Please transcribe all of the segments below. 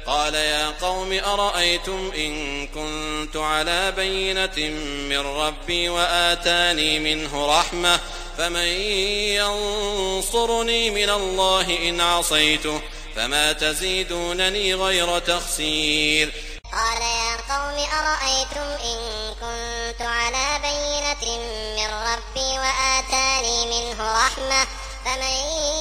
قال يا قوم أرأيتم إن كنت على بينة من ربي وآتاني منه رحمة فمن ينصرني من الله إن عصيته فما تزيدونني غير تخسير. قال يا قوم أرأيتم إن كنت على بينة من ربي وآتاني منه رحمة فمن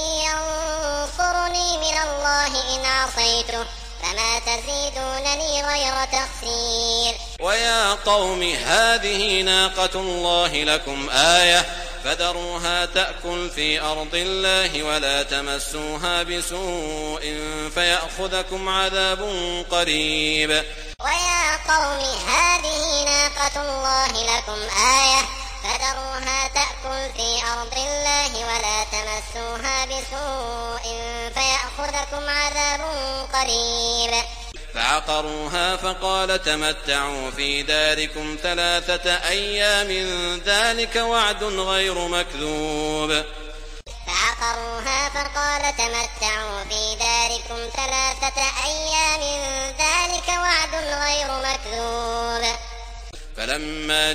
ينصرني من الله إن عصيته فما تزيدونني غير تخسير. ويا قوم هذه ناقة الله لكم آية فذروها تأكل في أرض الله ولا تمسوها بسوء فيأخذكم عذاب قريب. ويا قوم هذه ناقة الله لكم آية فذروها تأكل في أرض الله ولا تمسوها بسوء فيأخذكم عذاب قريب. فعقروها فقال تمتعوا في داركم 3 أيام ذلك وعد غير مكذوب. فعقروها فقال تمتعوا في داركم 3 أيام ذلك وعد غير مكذوب. فلما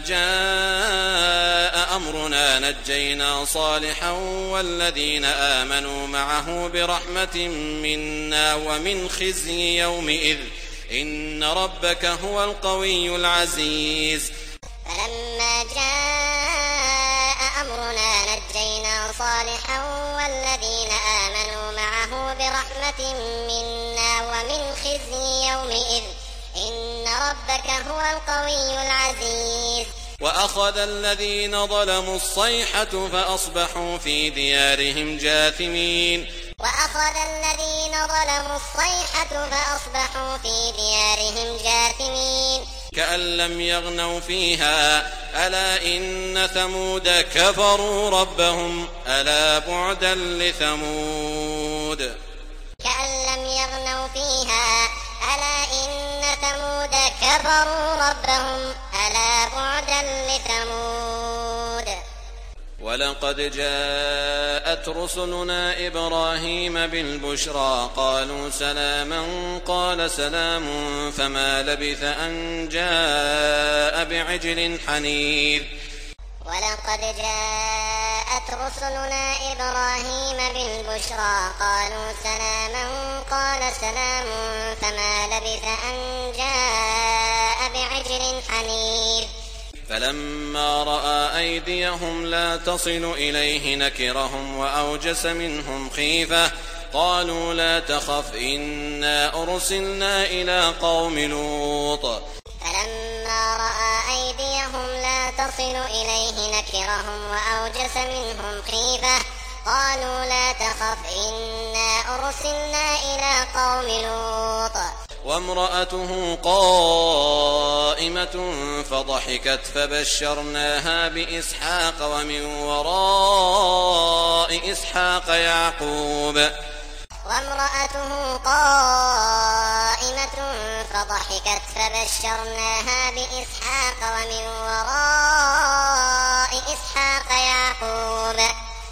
جاء أمرنا نجينا صالحا والذين آمنوا معه برحمة منا ومن خزي يومئذ إن ربك هو القوي العزيز. فلما جاء أمرنا نجينا صالحا والذين آمنوا معه برحمة منا ومن خزي يومئذ إن ربك هو القوي العزيز. وأخذ الذين ظلموا الصيحة فأصبحوا في ديارهم جاثمين. وأخذ الذين ظلموا الصيحة فأصبحوا في ديارهم جاثمين. كأن لم يغنوا فيها ألا إن ثمود كفروا ربهم ألا بعدا لثمود. كأن لم يغنوا فيها ألا إن ثمود كفروا ربهم ألا بعدا لثمود. ولقد جاءت رسلنا إبراهيم بالبشرى قالوا سلاما قال سلام فما لبث أن جاء بعجل حنيذ. ولقد جاءت رسلنا إبراهيم بالبشرى قالوا سلاما قال سلام فما لبث أن جاء بعجل حنيذ. فلما رأى أيديهم لا تصل إليه نكرهم وأوجس منهم خيفة قالوا لا تخف إنا أرسلنا إلى قوم لوط. فلما رأى أيديهم لا تصل إليه نكرهم وأوجس منهم خيفة قالوا لا تخف إنا أرسلنا إلى قوم لوط. وامرأته قائمة فضحكت فبشرناها بإسحاق ومن وراء إسحاق يعقوب. وامرأته قائمة فضحكت فبشرناها بإسحاق ومن وراء إسحاق يعقوب.